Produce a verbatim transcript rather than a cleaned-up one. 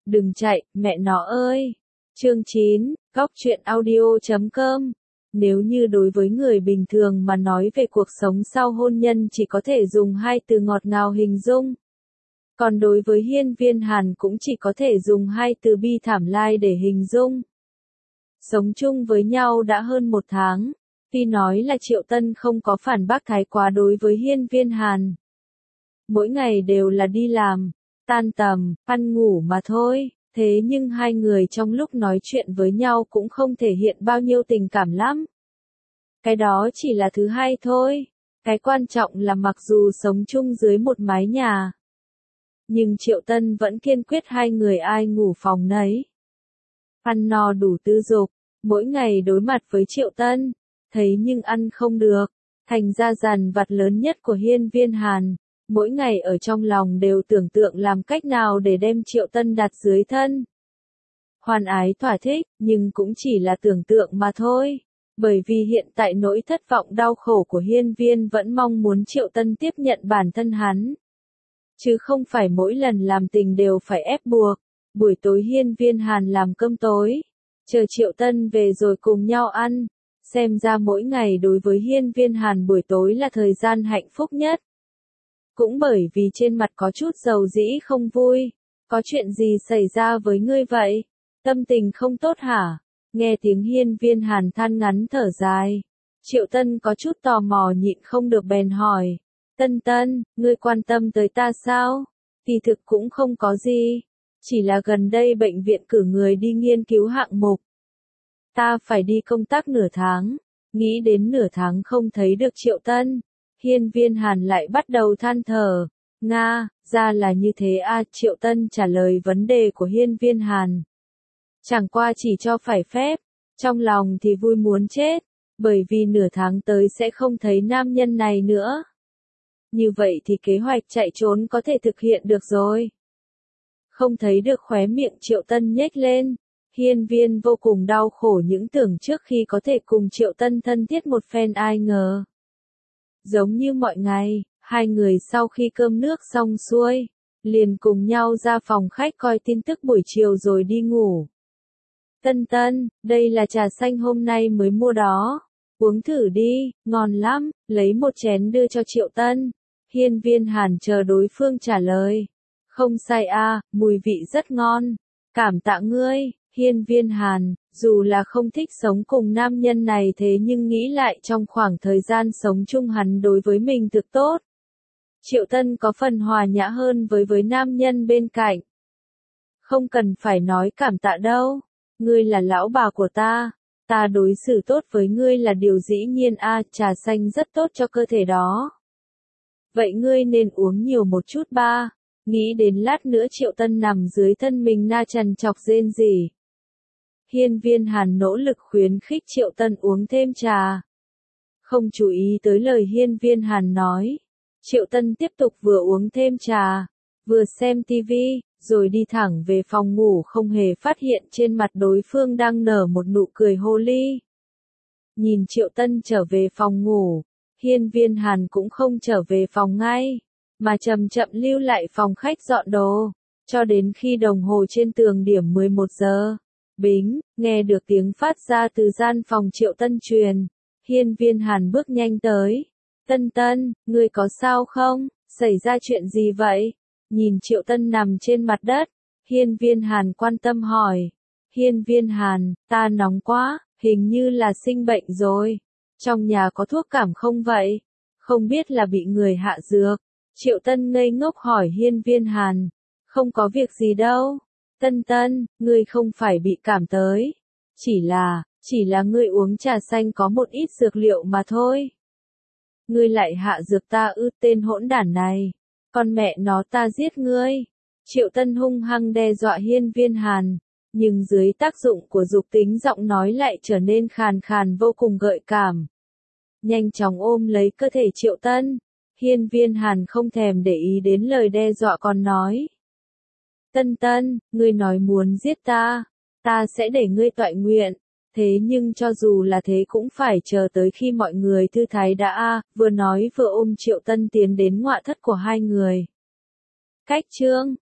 Đừng chạy, mẹ nó ơi. Chương chín, góc truyện audio chấm com. Nếu như đối với người bình thường mà nói về cuộc sống sau hôn nhân chỉ có thể dùng hai từ ngọt ngào hình dung. Còn đối với Hiên Viên Hàn cũng chỉ có thể dùng hai từ bi thảm lai để hình dung. Sống chung với nhau đã hơn một tháng. Tuy nói là Triệu Tân không có phản bác thái quá đối với Hiên Viên Hàn. Mỗi ngày đều là đi làm, tan tầm, ăn ngủ mà thôi. Thế nhưng hai người trong lúc nói chuyện với nhau cũng không thể hiện bao nhiêu tình cảm lắm. Cái đó chỉ là thứ hai thôi. Cái quan trọng là mặc dù sống chung dưới một mái nhà. Nhưng Triệu Tân vẫn kiên quyết hai người ai ngủ phòng nấy. Ăn no đủ tư dục, mỗi ngày đối mặt với Triệu Tân, thấy nhưng ăn không được. Thành ra dằn vặt lớn nhất của Hiên Viên Hàn. Mỗi ngày ở trong lòng đều tưởng tượng làm cách nào để đem Triệu Tân đặt dưới thân. Hoan ái thỏa thích, nhưng cũng chỉ là tưởng tượng mà thôi. Bởi vì hiện tại nỗi thất vọng đau khổ của Hiên Viên vẫn mong muốn Triệu Tân tiếp nhận bản thân hắn. Chứ không phải mỗi lần làm tình đều phải ép buộc. Buổi tối Hiên Viên Hàn làm cơm tối. Chờ Triệu Tân về rồi cùng nhau ăn. Xem ra mỗi ngày đối với Hiên Viên Hàn buổi tối là thời gian hạnh phúc nhất. Cũng bởi vì trên mặt có chút dầu dĩ không vui. Có chuyện gì xảy ra với ngươi vậy? Tâm tình không tốt hả? Nghe tiếng Hiên Viên Hàn than ngắn thở dài. Triệu Tân có chút tò mò nhịn không được bèn hỏi. Tân Tân, ngươi quan tâm tới ta sao? Kỳ thực cũng không có gì. Chỉ là gần đây bệnh viện cử người đi nghiên cứu hạng mục. Ta phải đi công tác nửa tháng. Nghĩ đến nửa tháng không thấy được Triệu Tân. Hiên Viên Hàn lại bắt đầu than thở. Nga, ra là như thế à, Triệu Tân trả lời vấn đề của Hiên Viên Hàn. Chẳng qua chỉ cho phải phép, trong lòng thì vui muốn chết, bởi vì nửa tháng tới sẽ không thấy nam nhân này nữa. Như vậy thì kế hoạch chạy trốn có thể thực hiện được rồi. Không thấy được khóe miệng Triệu Tân nhếch lên. Hiên Viên vô cùng đau khổ những tưởng trước khi có thể cùng Triệu Tân thân thiết một phen ai ngờ. Giống như mọi ngày, hai người sau khi cơm nước xong xuôi, liền cùng nhau ra phòng khách coi tin tức buổi chiều rồi đi ngủ. Tân Tân, đây là trà xanh hôm nay mới mua đó. Uống thử đi, ngon lắm, lấy một chén đưa cho Triệu Tân. Hiên Viên Hàn chờ đối phương trả lời. Không sai a, mùi vị rất ngon. Cảm tạ ngươi, Hiên Viên Hàn, dù là không thích sống cùng nam nhân này thế nhưng nghĩ lại trong khoảng thời gian sống chung hắn đối với mình thực tốt. Triệu Tân có phần hòa nhã hơn với với nam nhân bên cạnh. Không cần phải nói cảm tạ đâu. Ngươi là lão bà của ta. Ta đối xử tốt với ngươi là điều dĩ nhiên a, trà xanh rất tốt cho cơ thể đó. Vậy ngươi nên uống nhiều một chút ba. Nghĩ đến lát nữa Triệu Tân nằm dưới thân mình na trằn chọc rên rỉ. Hiên Viên Hàn nỗ lực khuyến khích Triệu Tân uống thêm trà. Không chú ý tới lời Hiên Viên Hàn nói. Triệu Tân tiếp tục vừa uống thêm trà, vừa xem tivi, rồi đi thẳng về phòng ngủ không hề phát hiện trên mặt đối phương đang nở một nụ cười hồ ly. Nhìn Triệu Tân trở về phòng ngủ, Hiên Viên Hàn cũng không trở về phòng ngay, mà chậm chậm lưu lại phòng khách dọn đồ, cho đến khi đồng hồ trên tường điểm mười một giờ. Bính, nghe được tiếng phát ra từ gian phòng Triệu Tân truyền. Hiên Viên Hàn bước nhanh tới. Tân Tân, ngươi có sao không? Xảy ra chuyện gì vậy? Nhìn Triệu Tân nằm trên mặt đất. Hiên Viên Hàn quan tâm hỏi. Hiên Viên Hàn, ta nóng quá, hình như là sinh bệnh rồi. Trong nhà có thuốc cảm không vậy? Không biết là bị người hạ dược. Triệu Tân ngây ngốc hỏi Hiên Viên Hàn. Không có việc gì đâu. Tân Tân, ngươi không phải bị cảm tới. Chỉ là, chỉ là ngươi uống trà xanh có một ít dược liệu mà thôi. Ngươi lại hạ dược ta ư, tên hỗn đản này. Con mẹ nó ta giết ngươi. Triệu Tân hung hăng đe dọa Hiên Viên Hàn. Nhưng dưới tác dụng của dục tính giọng nói lại trở nên khàn khàn vô cùng gợi cảm. Nhanh chóng ôm lấy cơ thể Triệu Tân. Hiên Viên Hàn không thèm để ý đến lời đe dọa còn nói. Tân Tân, ngươi nói muốn giết ta, ta sẽ để ngươi toại nguyện. Thế nhưng cho dù là thế cũng phải chờ tới khi mọi người thư thái đã a, vừa nói vừa ôm Triệu Tân tiến đến ngoại thất của hai người. Cách chương